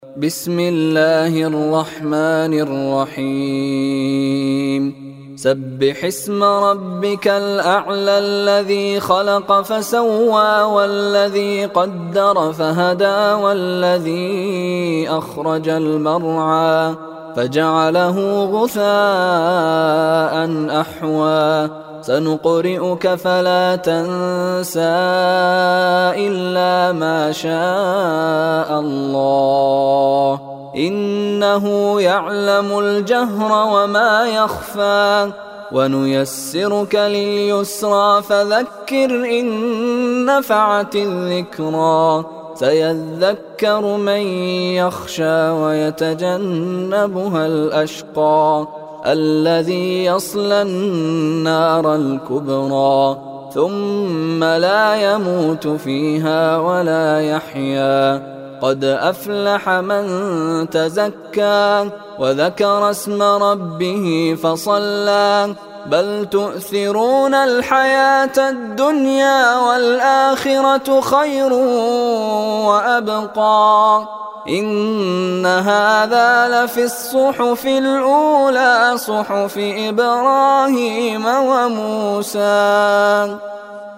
بسم الله الرحمن الرحيم سبح اسم ربك الأعلى الذي خلق فسوى والذي قدر فهدى والذي أخرج المرعى فجعله غثاء أحوى سنقرئك فلا تنسى إلا ما شاء الله إنه يعلم الجهر وما يخفى ونيسرك لليسرى فذكر إن نفعت الذكرى سيذكر من يخشى ويتجنبها الأشقى الذي يصلى النار الكبرى ثم لا يموت فيها ولا يحيا قد أفلح من تزكى وذكر اسم ربه فصلى بل تؤثرون الحياة الدنيا والآخرة خير وأبقى إن هذا لفي الصحف الأولى صحف إبراهيم وموسى